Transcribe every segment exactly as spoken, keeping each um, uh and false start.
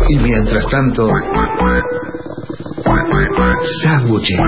Y mientras tanto, sándwiches.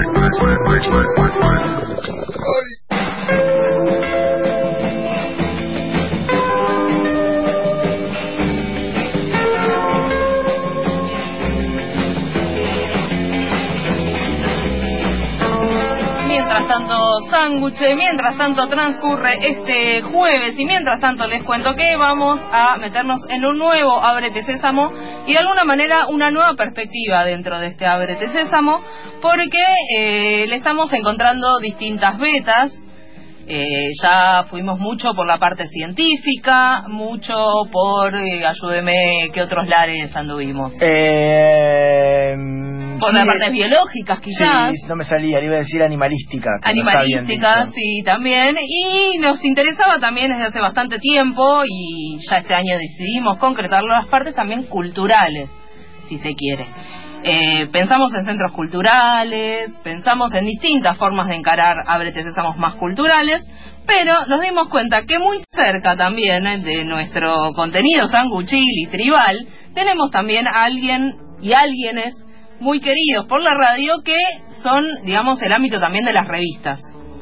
Mientras tanto, sándwiches, mientras tanto transcurre este jueves y mientras tanto les cuento que vamos a meternos en un nuevo Ábrete Sésamo y de alguna manera una nueva perspectiva dentro de este Ábrete Sésamo porque eh, le estamos encontrando distintas vetas. Eh, ya fuimos mucho por la parte científica, mucho por, eh, ayúdeme, ¿qué otros lares anduvimos? Eh, por sí, las partes biológicas quizás. Sí, no me salía, le iba a decir animalística. Animalística, sí, también. Y nos interesaba también desde hace bastante tiempo, y ya este año decidimos concretarlo, las partes también culturales, si se quiere. Eh, pensamos en centros culturales, pensamos en distintas formas de encarar Ábrete Sésamos más culturales, pero nos dimos cuenta que muy cerca también de nuestro contenido sanguchil y tribal, tenemos también a alguien y alguienes muy queridos por la radio que son, digamos, el ámbito también de las revistas.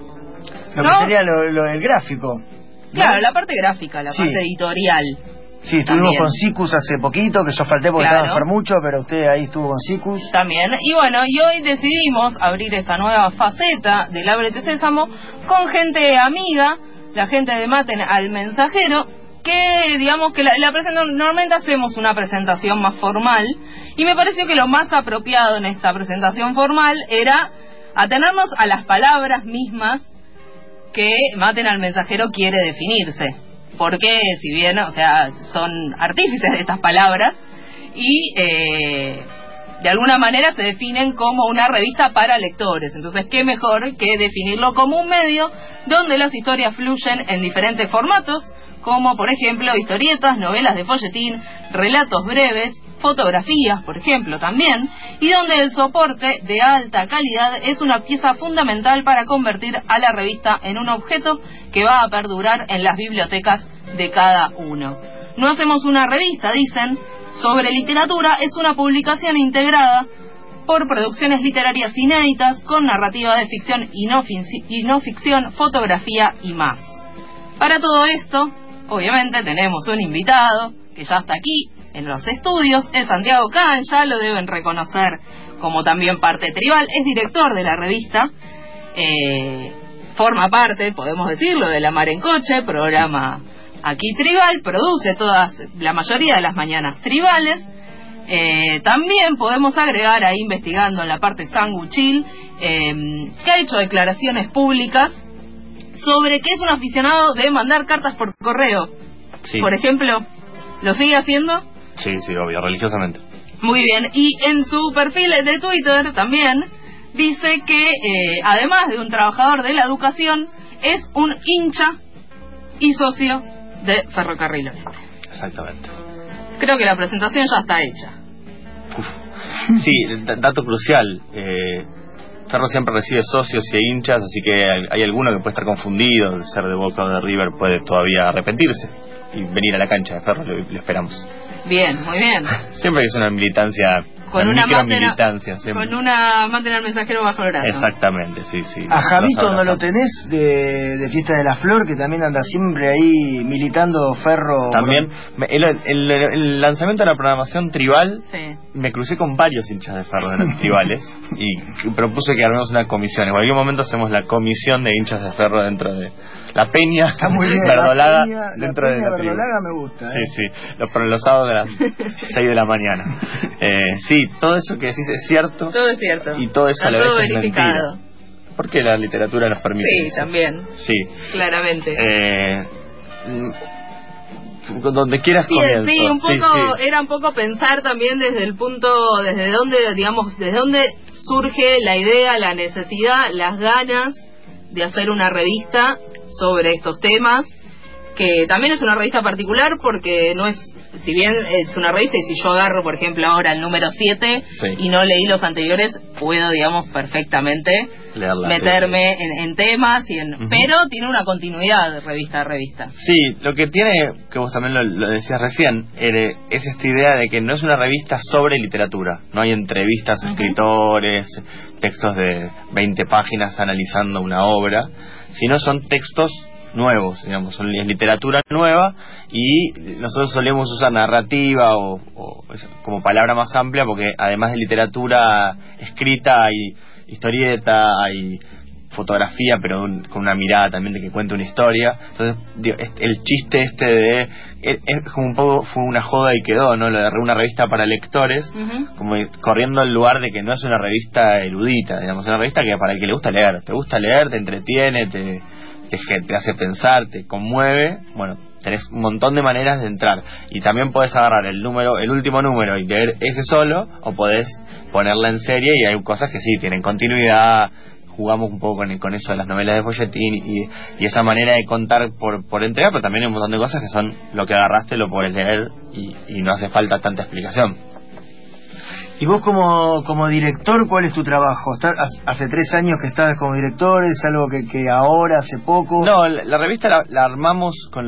Lo ¿no? que sería lo, lo del gráfico. Claro, ¿no? la parte gráfica, la sí. parte editorial. Sí, estuvimos también. con Sicus hace poquito, que yo falté porque Claro. estaba enfermo mucho, pero usted ahí estuvo con Sicus. También, y bueno, y hoy decidimos abrir esta nueva faceta del Ábrete Sésamo con gente amiga, la gente de Maten al Mensajero, que digamos que la, la presenta, normalmente hacemos una presentación más formal, y me pareció que lo más apropiado en esta presentación formal era atenernos a las palabras mismas que Maten al Mensajero quiere definirse. Porque si bien, o sea, son artífices de estas palabras y eh, de alguna manera se definen como una revista para lectores. Entonces, ¿qué mejor que definirlo como un medio donde las historias fluyen en diferentes formatos, como por ejemplo historietas, novelas de folletín, relatos breves, fotografías, por ejemplo, también, y donde el soporte de alta calidad es una pieza fundamental para convertir a la revista en un objeto que va a perdurar en las bibliotecas de cada uno. No hacemos una revista, dicen, sobre literatura, es una publicación integrada por producciones literarias inéditas, con narrativa de ficción y no, y no ficción, fotografía y más. Para todo esto, obviamente tenemos un invitado que ya está aquí en los estudios, es Santiago Kahn, ya lo deben reconocer como también parte tribal, es director de la revista, eh, forma parte, podemos decirlo, de La Mar en Coche, programa aquí tribal, produce todas, la mayoría de las mañanas tribales, eh, también podemos agregar ahí, investigando en la parte sanguchil, eh, que ha hecho declaraciones públicas sobre que es un aficionado de mandar cartas por correo. Sí. Por ejemplo, ¿lo sigue haciendo? Sí, sí, obvio, religiosamente. Muy bien, y en su perfil de Twitter también dice que, eh, además de un trabajador de la educación, es un hincha y socio de Ferrocarril Oeste. Exactamente. Creo que la presentación ya está hecha. Uf. Sí, dato crucial. Eh, Ferro siempre recibe socios y hinchas, así que hay, hay alguno que puede estar confundido, de ser de Boca o de River puede todavía arrepentirse y venir a la cancha de Ferro, lo, lo esperamos. Bien, muy bien. Siempre que es una militancia, con una, una militancia, con una Maten al Mensajero bajo el brazo. Exactamente, sí, sí. A Javito no lo tenés de, de Fiesta de la Flor, que también anda siempre ahí militando Ferro. También, me, el, el, el lanzamiento de la programación tribal, sí. Me crucé con varios hinchas de Ferro de los tribales y propuse que armemos una comisión. En cualquier momento hacemos la comisión de hinchas de Ferro dentro de la peña. Está muy bien, verdolaga, la peña, dentro la peña de la tribu. verdolaga me gusta. ¿eh? Sí, sí, los, los sábados de las seis de la mañana. Eh, sí, todo eso que decís es cierto. Todo es cierto. Y todo eso Está a la vez todo es verificado. mentira. Porque la literatura nos permite Sí, eso. también. Sí. Claramente. Eh, donde quieras sí, comienzo. Sí, un poco, sí, sí. Era un poco pensar también desde el punto, desde dónde, digamos, desde dónde surge la idea, la necesidad, las ganas de hacer una revista sobre estos temas, que también es una revista particular porque no es si bien es una revista y si yo agarro, por ejemplo, ahora el número siete sí. y no leí los anteriores, puedo, digamos, perfectamente leerla, meterme sí. en, en temas, y en, uh-huh. pero tiene una continuidad de revista a revista. Sí, lo que tiene, que vos también lo, lo decías recién, eh, es esta idea de que no es una revista sobre literatura, no hay entrevistas a uh-huh. escritores, textos de veinte páginas analizando una obra, sino son textos nuevos, digamos, son es literatura nueva, y nosotros solemos usar narrativa o, o como palabra más amplia, porque además de literatura escrita hay historieta, hay fotografía, pero un, con una mirada también de que cuenta una historia. Entonces digo, el chiste este de es, es como un poco fue una joda y quedó, ¿no? Lo de una revista para lectores, uh-huh. como corriendo al lugar de que no es una revista erudita, digamos, es una revista que para el que le gusta leer, te gusta leer, te entretiene, te Te, te hace pensar, te conmueve. Bueno, tenés un montón de maneras de entrar, y también podés agarrar el número, el último número y leer ese solo, o podés ponerla en serie, y hay cosas que sí tienen continuidad. Jugamos un poco con, con eso de las novelas de folletín y, y esa manera de contar por, por entrega, pero también hay un montón de cosas que son lo que agarraste lo podés leer y, y no hace falta tanta explicación. Y vos como, como director, ¿cuál es tu trabajo? ¿Estás, hace tres años que estás como director? ¿Es algo que, que ahora, hace poco? No, la, la revista la, la armamos con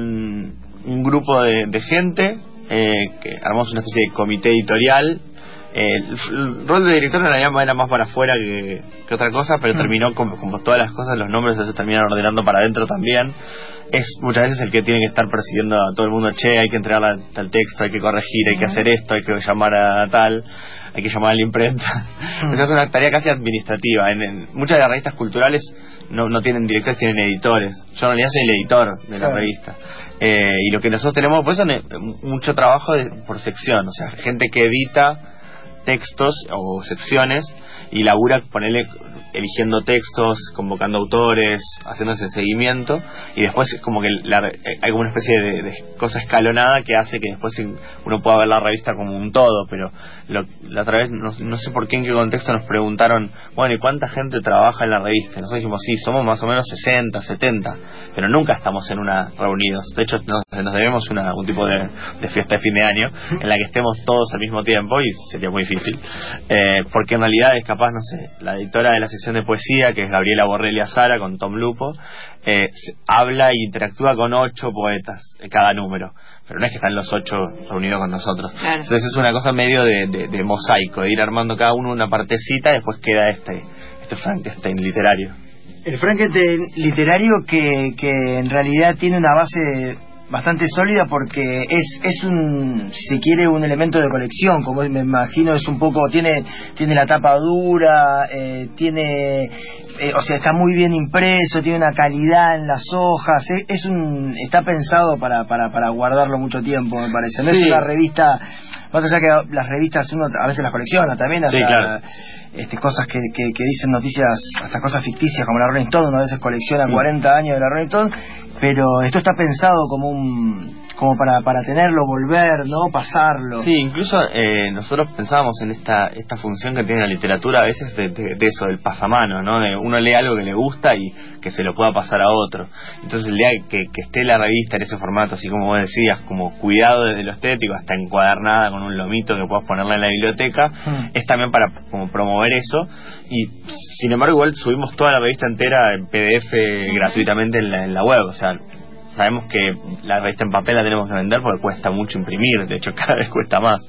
un grupo de, de gente, eh, que armamos una especie de comité editorial. Eh, el, el rol de director en realidad era más para afuera que, que otra cosa, pero mm. terminó como, como todas las cosas, los nombres se terminan ordenando para adentro también. Es muchas veces el que tiene que estar persiguiendo a todo el mundo, che, hay que entregar la, tal texto, hay que corregir, hay mm. que hacer esto, hay que llamar a tal, hay que llamar a la imprenta. Mm. Esa es una tarea casi administrativa. En, en muchas de las revistas culturales no, no tienen directores, tienen editores. Yo en realidad soy el editor de la sí. revista. Eh, y lo que nosotros tenemos, pues, son mucho trabajo de, por sección, o sea, gente que edita textos o secciones y labura, ponerle, eligiendo textos, convocando autores, haciendo ese seguimiento, y después como que la, hay como una especie de, de cosa escalonada que hace que después uno pueda ver la revista como un todo. Pero lo, la otra vez, no, no sé por qué, en qué contexto nos preguntaron, bueno, ¿y cuánta gente trabaja en la revista? Nosotros dijimos, sí, somos más o menos sesenta, setenta, pero nunca estamos en una reunidos. De hecho, nos, nos debemos una, un tipo de, de fiesta de fin de año en la que estemos todos al mismo tiempo, y sería muy difícil, eh, porque en realidad es capaz, no sé, la editora de la sección de poesía, que es Gabriela Borrelli Azara, con Tom Lupo, eh, habla y interactúa con ocho poetas en cada número, pero no es que están los ocho reunidos con nosotros. Claro. Entonces es una cosa medio de, de, de mosaico, de ir armando cada uno una partecita, y después queda este, este Frankenstein literario. El Frankenstein literario que, que en realidad tiene una base bastante sólida, porque es es un, si se quiere, un elemento de colección, como me imagino. Es un poco, tiene tiene la tapa dura, eh, tiene eh, o sea, está muy bien impreso, tiene una calidad en las hojas, es, es un está pensado para para para guardarlo mucho tiempo, me parece. No sí. es una revista, más allá que las revistas uno a veces las colecciona también, hasta sí, claro. este, cosas que, que, que dicen noticias, hasta cosas ficticias como la Rolling Stone, uno a veces colecciona sí. cuarenta años de la Rolling Stone, pero esto está pensado como un como para para tenerlo, volver, ¿no? Pasarlo. Sí, incluso eh, nosotros pensábamos en esta esta función que tiene la literatura a veces de, de, de eso, del pasamano, ¿no? De uno lee algo que le gusta y que se lo pueda pasar a otro. Entonces el día que, que esté la revista en ese formato, así como vos decías, como cuidado desde lo estético, hasta encuadernada con un lomito que puedas ponerla en la biblioteca, hmm. es también para como promover eso. Y sin embargo igual subimos toda la revista entera en P D F uh-huh. gratuitamente en la, en la web, o sea, sabemos que la revista en papel la tenemos que vender porque cuesta mucho imprimir, de hecho cada vez cuesta más,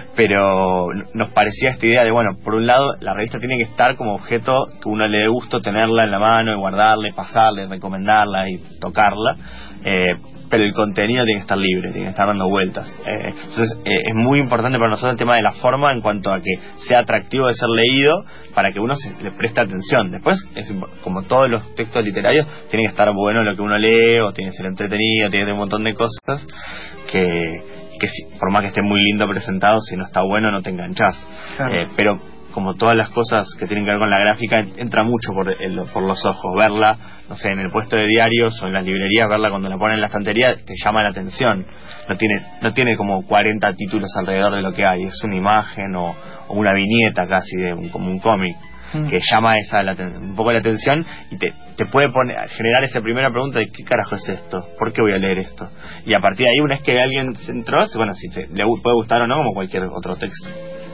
pero nos parecía esta idea de, bueno, por un lado la revista tiene que estar como objeto que uno le dé gusto tenerla en la mano y guardarla y pasarla y recomendarla y tocarla, eh, pero el contenido tiene que estar libre, tiene que estar dando vueltas. Eh, entonces eh, es muy importante para nosotros el tema de la forma, en cuanto a que sea atractivo de ser leído, para que uno se le preste atención. Después, es, como todos los textos literarios, tiene que estar bueno lo que uno lee, o tiene que ser entretenido, tiene que tener un montón de cosas que, que si, por más que esté muy lindo presentado, si no está bueno no te enganchás. Claro. Eh, pero como todas las cosas que tienen que ver con la gráfica, entra mucho por, el, por los ojos. Verla, no sé, en el puesto de diarios o en las librerías, verla cuando la ponen en la estantería, te llama la atención. No tiene no tiene como cuarenta títulos alrededor de lo que hay, es una imagen o, o una viñeta casi, de un, como un cómic. mm. que llama esa la, un poco la atención y te, te puede poner, generar esa primera pregunta de ¿qué carajo es esto? ¿Por qué voy a leer esto? Y a partir de ahí, una vez que alguien se entró, bueno, si te, le puede gustar o no, como cualquier otro texto.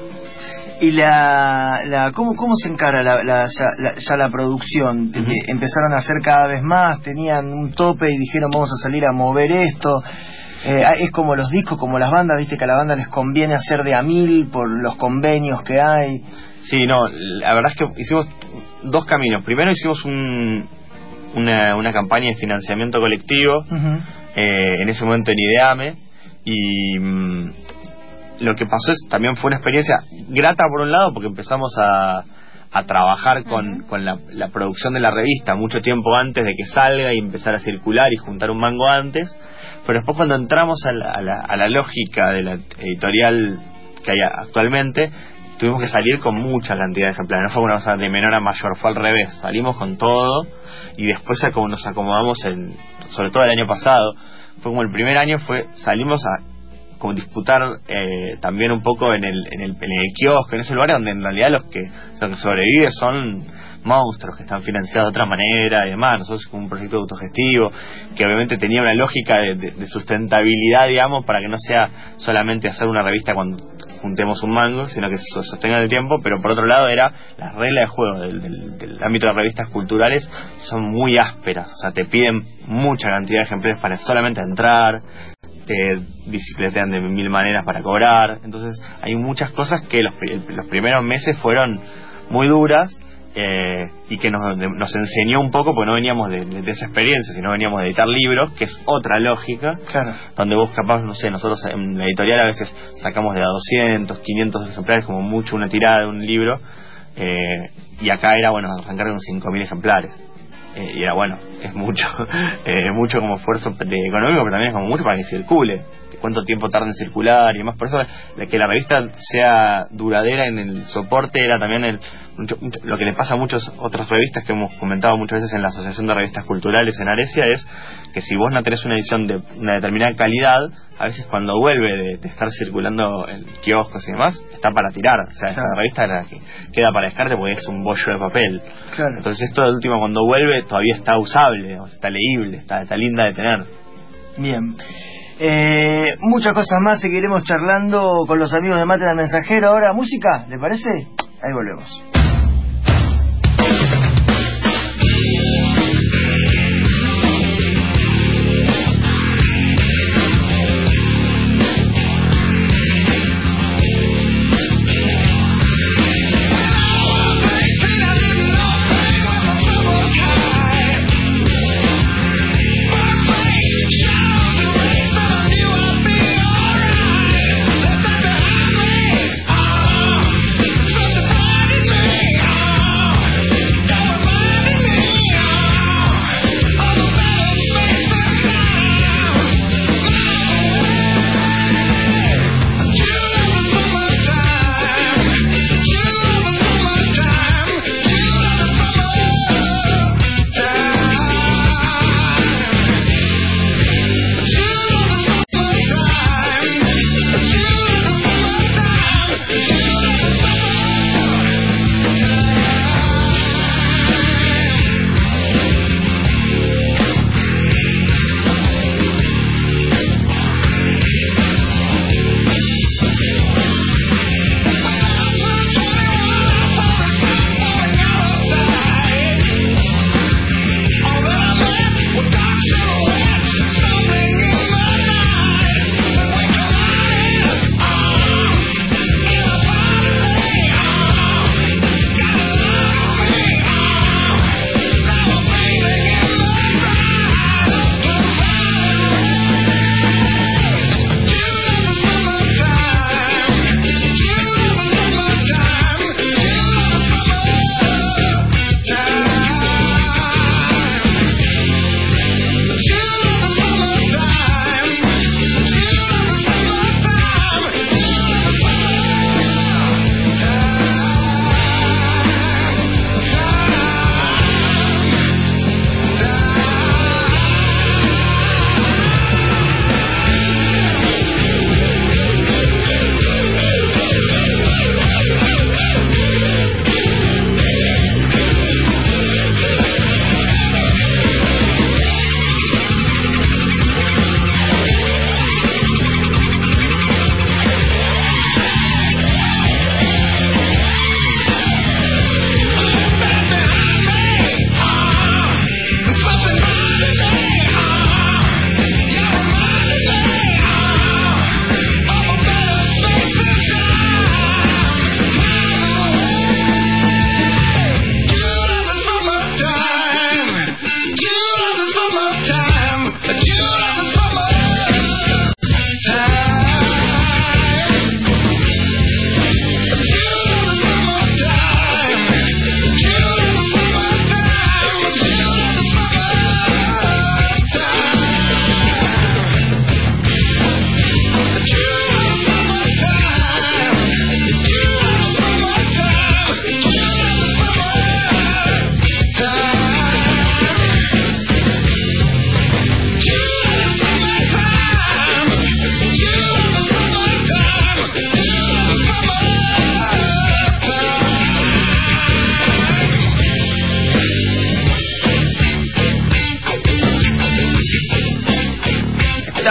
¿Y la, la cómo, cómo se encara la, la, ya, la, ya la producción? Uh-huh. ¿Empezaron a hacer cada vez más? ¿Tenían un tope y dijeron vamos a salir a mover esto? Eh, es como los discos, como las bandas, viste que a la banda les conviene hacer de a mil por los convenios que hay. Sí, no, la verdad es que hicimos dos caminos. Primero hicimos un, una, una campaña de financiamiento colectivo, uh-huh. eh, en ese momento en IDEAME, y mmm, lo que pasó es también fue una experiencia grata por un lado, porque empezamos a, a trabajar con, uh-huh. con la, la producción de la revista mucho tiempo antes de que salga y empezar a circular y juntar un mango antes. Pero después, cuando entramos a la, a la, a la lógica de la editorial que hay actualmente, tuvimos que salir con mucha cantidad de ejemplares. No fue una cosa de menor a mayor, fue al revés. Salimos con todo y después como nos acomodamos, en, sobre todo el año pasado, fue como el primer año, fue salimos a como disputar eh, también un poco en el, en el en el kiosco, en ese lugar donde en realidad los que, los que sobreviven son monstruos que están financiados de otra manera y demás. Nosotros como un proyecto autogestivo que obviamente tenía una lógica de, de, de sustentabilidad, digamos, para que no sea solamente hacer una revista cuando juntemos un mango, sino que se sostenga en el tiempo. Pero por otro lado era las reglas de juego del, del, del ámbito de revistas culturales son muy ásperas, o sea, te piden mucha cantidad de ejemplares para solamente entrar, te bicicletean de mil maneras para cobrar. Entonces hay muchas cosas que los, los primeros meses fueron muy duras, eh, y que nos, nos enseñó un poco, porque no veníamos de, de, de esa experiencia, sino veníamos de editar libros, que es otra lógica, claro. Donde vos capaz, no sé, nosotros en la editorial a veces sacamos de a doscientos, quinientos ejemplares, como mucho una tirada de un libro, eh, y acá era, bueno, arrancar con cinco mil ejemplares. Eh, y era bueno, es mucho, eh, mucho como esfuerzo económico, pero también es como mucho para que circule. Cuánto tiempo tarda en circular y demás. Por eso que la revista sea duradera en el soporte era también el, mucho, mucho, lo que le pasa a muchas otras revistas que hemos comentado muchas veces en la Asociación de Revistas Culturales en Arecia, es que si vos no tenés una edición de una determinada calidad, a veces cuando vuelve de, de estar circulando en kioscos y demás, está para tirar. O sea, claro. Esta revista era que queda para descarte porque es un bollo de papel. Claro. Entonces esto de último, cuando vuelve, todavía está usable, o sea, está leíble, está, está linda de tener. Bien. Eh, muchas cosas más seguiremos charlando con los amigos de Mate al Mensajero. Ahora música, ¿le parece? Ahí volvemos. Oh,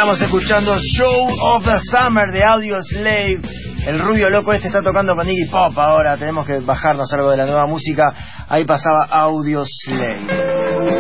Estamos escuchando Show of the Summer de Audioslave. El rubio loco este está tocando con Iggy Pop ahora. Tenemos que bajarnos algo de la nueva música. Ahí pasaba Audioslave.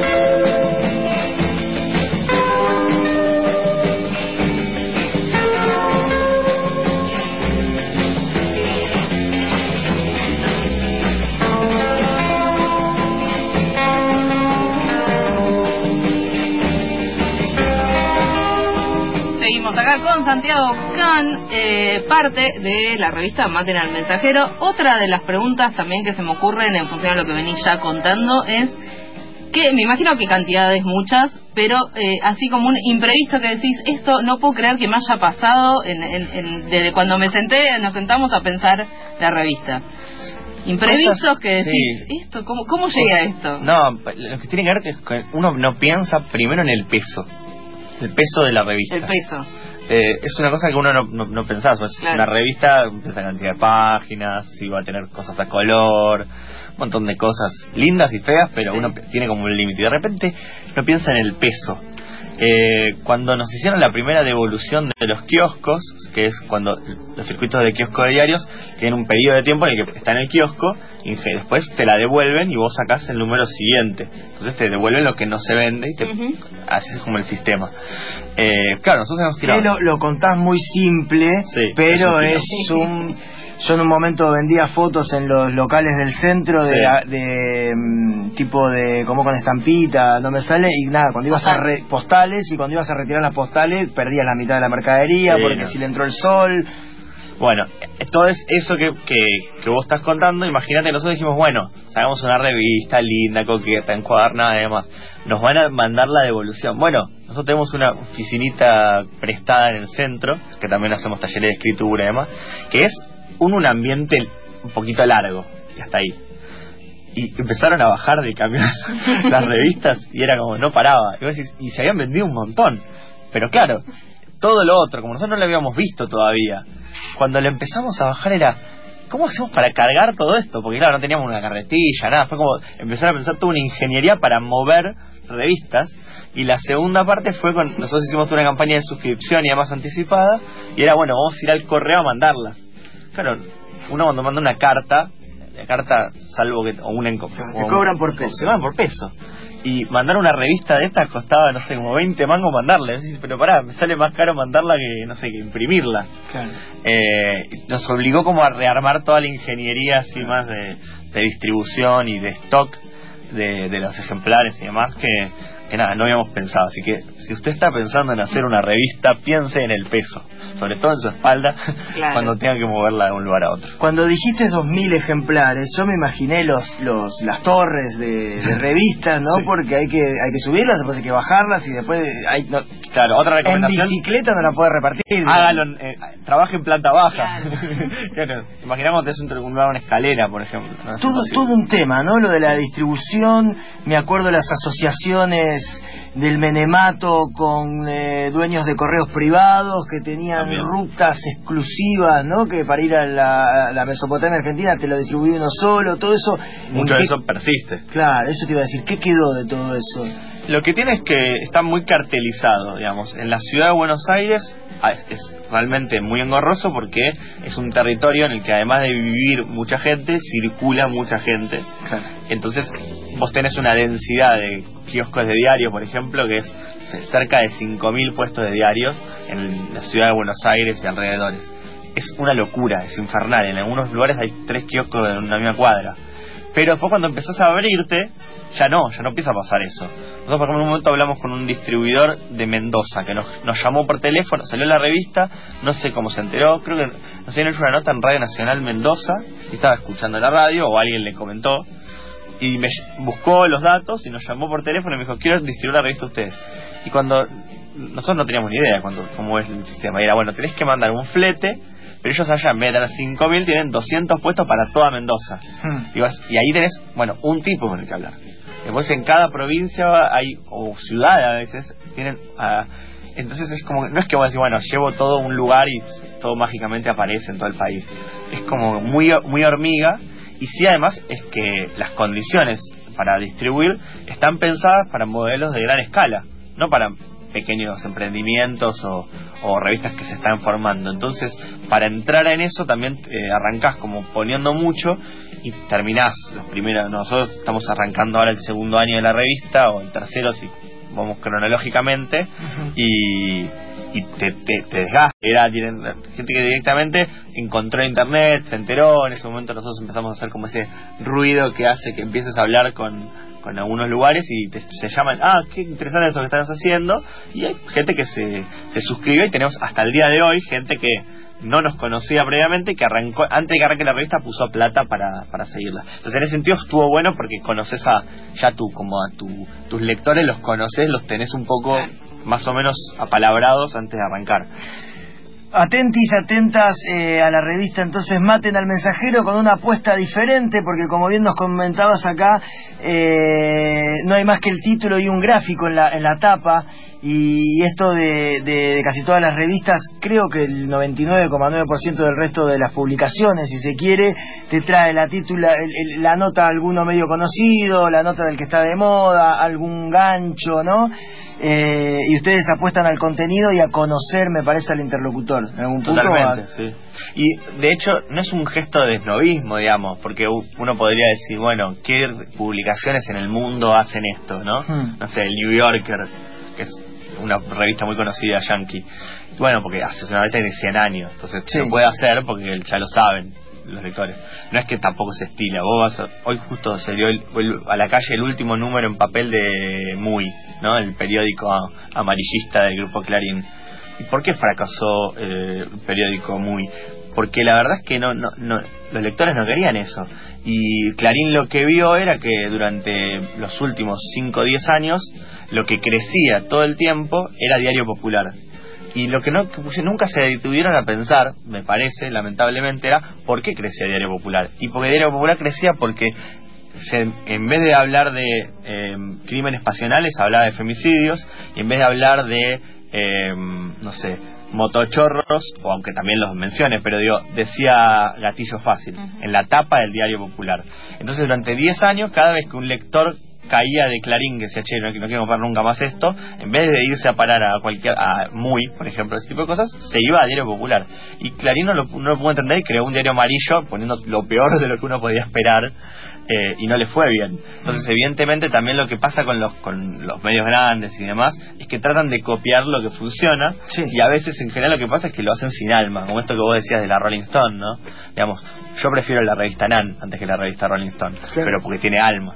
Seguimos acá con Santiago Can, eh, parte de la revista Maten al Mensajero. Otra de las preguntas también que se me ocurren en función de lo que venís ya contando es que me imagino que cantidades muchas, pero eh, así como un imprevisto que decís, esto no puedo creer que me haya pasado en, en, en, desde cuando me senté, nos sentamos a pensar la revista. Imprevistos que decís, sí. esto ¿cómo, cómo llega a esto? No, lo que tiene que ver es que uno no piensa primero en el peso. El peso de la revista. El peso. Eh, es una cosa que uno no, no, no pensaba. Es claro. Una revista, esa cantidad de páginas, si va a tener cosas a color, un montón de cosas lindas y feas, pero sí. Uno tiene como un límite. Y de repente no piensa en el peso. Eh, cuando nos hicieron la primera devolución de los kioscos, que es cuando los circuitos de kiosco de diarios tienen un periodo de tiempo en el que está en el kiosco y después te la devuelven y vos sacás el número siguiente, entonces te devuelven lo que no se vende y te... Uh-huh. Así es como el sistema. Eh, claro, nosotros hemos tirado... Lo, lo contás muy simple, sí, pero es un... Es un... Yo en un momento vendía fotos en los locales del centro de, sí. de, de um, tipo de como con estampita, no me sale, y nada, cuando ibas a re, postales y cuando ibas a retirar las postales perdías la mitad de la mercadería, sí, porque no. Si le entró el sol. Bueno, todo es eso que, que, que vos estás contando. Imagínate, nosotros dijimos, bueno, sacamos una revista linda, coqueta, encuadernada y demás, nos van a mandar la devolución. Bueno, nosotros tenemos una oficinita prestada en el centro, que también hacemos talleres de escritura y demás, que es un, un ambiente un poquito largo, y hasta ahí. Y empezaron a bajar de camión las revistas y era como, no paraba. Y, vos decís, y se habían vendido un montón. Pero claro, todo lo otro, como nosotros no lo habíamos visto todavía, cuando le empezamos a bajar era, ¿cómo hacemos para cargar todo esto? Porque claro, no teníamos una carretilla, nada. Fue como empezar a pensar toda una ingeniería para mover revistas. Y la segunda parte fue con, nosotros hicimos toda una campaña de suscripción y además anticipada, y era, bueno, vamos a ir al correo a mandarlas. Claro, uno cuando manda una carta, la carta, salvo que, o una en, te cobran por peso. Se cobran por peso. Y mandar una revista de estas costaba, no sé, como veinte mangos mandarla. Pero pará, me sale más caro mandarla que, no sé, que imprimirla. Claro. Eh, nos obligó como a rearmar toda la ingeniería así más de, de distribución y de stock de, de los ejemplares y demás que, que nada, no habíamos pensado. Así que si usted está pensando en hacer una revista, piense en el peso, sobre todo en su espalda, claro, cuando tenga que moverla de un lugar a otro. Cuando dijiste dos mil ejemplares, yo me imaginé los, los las torres de, de revistas, ¿no? Sí. Porque hay que hay que subirlas, después hay que bajarlas y después hay... No, claro, otra recomendación... En bicicleta no la puede repartir. Hágalo, eh, trabaje en planta baja. Claro. Claro, imaginamos que es un, un, una escalera, por ejemplo. No, todo, todo un tema, ¿no? Lo de la distribución, me acuerdo de las asociaciones del Menemato con eh, dueños de correos privados que tenían también rutas exclusivas, ¿no? Que para ir a la, a la Mesopotamia Argentina te lo distribuía uno solo, todo eso. Mucho de qué... eso persiste. Claro, eso te iba a decir. ¿Qué quedó de todo eso? Lo que tiene es que está muy cartelizado, digamos. En la ciudad de Buenos Aires es realmente muy engorroso porque es un territorio en el que además de vivir mucha gente, circula mucha gente. Claro. Entonces vos tenés una densidad de kioscos de diarios, por ejemplo, que es cerca de cinco mil puestos de diarios en la ciudad de Buenos Aires y alrededores. Es una locura, es infernal. En algunos lugares hay tres kioscos en una misma cuadra. Pero después cuando empezás a abrirte, ya no, ya no empieza a pasar eso. Nosotros, por ejemplo, en un momento hablamos con un distribuidor de Mendoza que nos, nos llamó por teléfono, salió la revista, no sé cómo se enteró, creo que no sé, no hizo una nota en Radio Nacional Mendoza, y estaba escuchando la radio o alguien le comentó, y me buscó los datos y nos llamó por teléfono y me dijo, quiero distribuir la revista a ustedes. Y cuando nosotros no teníamos ni idea de cuando, cómo es el sistema, y era, bueno, tenés que mandar un flete, pero ellos allá en vez de tener cinco mil tienen doscientos puestos para toda Mendoza. Hmm. Y, vas, y ahí tenés, bueno, un tipo con el que hablar. Después en cada provincia hay, o ciudad a veces, tienen... Uh, entonces es como, no es que vos decís, bueno, llevo todo a un lugar y todo mágicamente aparece en todo el país. Es como muy, muy hormiga. Y sí, además, es que las condiciones para distribuir están pensadas para modelos de gran escala, no para pequeños emprendimientos o, o revistas que se están formando. Entonces, para entrar en eso también eh, arrancás como poniendo mucho y terminás los primeros. Nosotros estamos arrancando ahora el segundo año de la revista, o el tercero si vamos cronológicamente, uh-huh. y, y te, te, te desgasta. Era gente que directamente encontró internet, se enteró. En ese momento nosotros empezamos a hacer como ese ruido que hace que empieces a hablar con, con algunos lugares y te, se llaman, ah, qué interesante eso que estás haciendo, y hay gente que se, se suscribe, y tenemos hasta el día de hoy gente que no nos conocía previamente, que arrancó, antes de que arranque la revista, puso plata para, para seguirla. Entonces en ese sentido estuvo bueno porque conoces a, ya tú, como a tu, tus lectores los conoces, los tenés un poco más o menos apalabrados antes de arrancar. Atentis, atentas eh, a la revista entonces Maten al Mensajero, con una apuesta diferente, porque como bien nos comentabas acá, eh, no hay más que el título y un gráfico en la, en la tapa, y esto de, de, de casi todas las revistas, creo que el noventa y nueve coma nueve por ciento del resto de las publicaciones, si se quiere, te trae la titula, el, el, la nota de alguno medio conocido, la nota del que está de moda, algún gancho, ¿no? Eh, y ustedes apuestan al contenido y a conocer, me parece, al interlocutor en algún punto. Totalmente, a... sí. Y de hecho no es un gesto de esnovismo, digamos, porque uno podría decir, bueno, ¿qué publicaciones en el mundo hacen esto, no? Hmm. No sé, el New Yorker, que es una revista muy conocida yankee. Bueno, porque hace una revista de cien años, entonces sí. Se puede hacer porque ya lo saben los lectores. No es que tampoco se estila. Vos vas a, hoy justo salió el, el, a la calle el último número en papel de Muy, ¿no? El periódico amarillista del grupo Clarín. ¿Y por qué fracasó eh, el periódico Muy? Porque la verdad es que no, no, no, los lectores no querían eso. Y Clarín lo que vio era que durante los últimos cinco o diez años lo que crecía todo el tiempo era Diario Popular. Y lo que no que nunca se detuvieron a pensar, me parece, lamentablemente, era por qué crecía Diario Popular. Y porque Diario Popular crecía porque se, en vez de hablar de eh, crímenes pasionales, hablaba de femicidios, y en vez de hablar de, eh, no sé, motochorros, o aunque también los mencione, pero digo, decía gatillo fácil, uh-huh. en la tapa del Diario Popular. Entonces durante diez años, cada vez que un lector caía de Clarín, que decía, che, no, no quiero comprar nunca más esto, en vez de irse a parar a cualquier, a Muy, por ejemplo, ese tipo de cosas, se iba a Diario Popular. Y Clarín no lo, no lo pudo entender y creó un diario amarillo poniendo lo peor de lo que uno podía esperar, eh, y no le fue bien. Entonces evidentemente también lo que pasa con los con los medios grandes y demás es que tratan de copiar lo que funciona, sí. Y a veces en general lo que pasa es que lo hacen sin alma, como esto que vos decías de la Rolling Stone, ¿no? Digamos, yo prefiero la revista Nan antes que la revista Rolling Stone, sí. Pero porque tiene alma.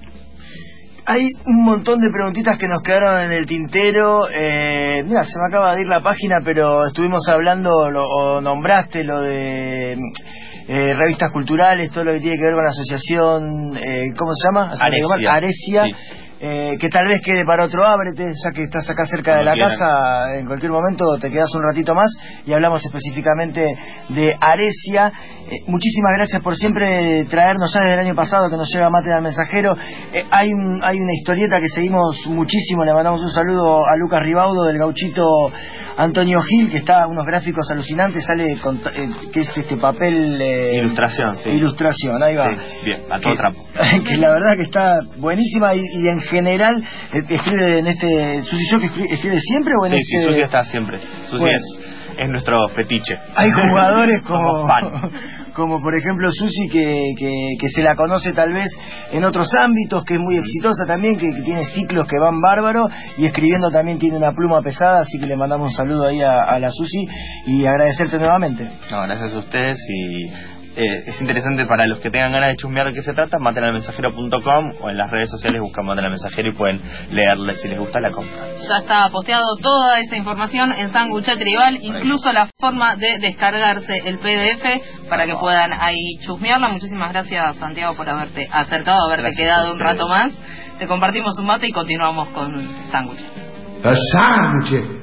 Hay un montón de preguntitas que nos quedaron en el tintero. Eh, mira, se me acaba de ir la página, pero estuvimos hablando, lo, o nombraste lo de eh, revistas culturales, todo lo que tiene que ver con la asociación, eh, ¿cómo se llama? Aresia. Aresia. Sí. Eh, que tal vez quede para otro Ábrete, ya que estás acá cerca de la casa, en cualquier momento te quedas un ratito más y hablamos específicamente de Aresia. Eh, muchísimas gracias por siempre traernos, ya desde el año pasado que nos llega Maten al Mensajero. Eh, hay, un, hay una historieta que seguimos muchísimo, le mandamos un saludo a Lucas Ribaudo del gauchito Antonio Gil, que está unos gráficos alucinantes, sale con, eh, que es este papel... Eh, ilustración, sí. Ilustración, ahí va. Sí, bien, a todo que, trapo. Que la verdad que está buenísima y, y en general escribe en este... ¿Susi yo que escribe, escribe siempre o en sí, este...? Sí, Susi está siempre. Susi bueno. es, es nuestro fetiche. Hay jugadores como... como por ejemplo Susi que, que, que se la conoce tal vez en otros ámbitos, que es muy exitosa también, que, que tiene ciclos que van bárbaros y escribiendo también tiene una pluma pesada, así que le mandamos un saludo ahí a, a la Susi y agradecerte nuevamente. No, gracias a ustedes y... Eh, es interesante para los que tengan ganas de chusmear de qué se trata, maten al mensajero punto com o en las redes sociales buscan Maten al Mensajero y pueden leerle, si les gusta la compra. Ya está posteado toda esa información en Sanguche Tribal, incluso la forma de descargarse el P D F para que puedan ahí chusmearla. Muchísimas gracias, Santiago, por haberte acercado, haberte gracias quedado un rato más. Te compartimos un mate y continuamos con Sanguche. Sanguche.